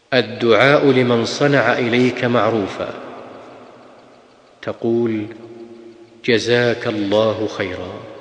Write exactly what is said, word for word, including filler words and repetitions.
الدعاء لمن صنع إليك معروفا، تقول: جزاك الله خيرا.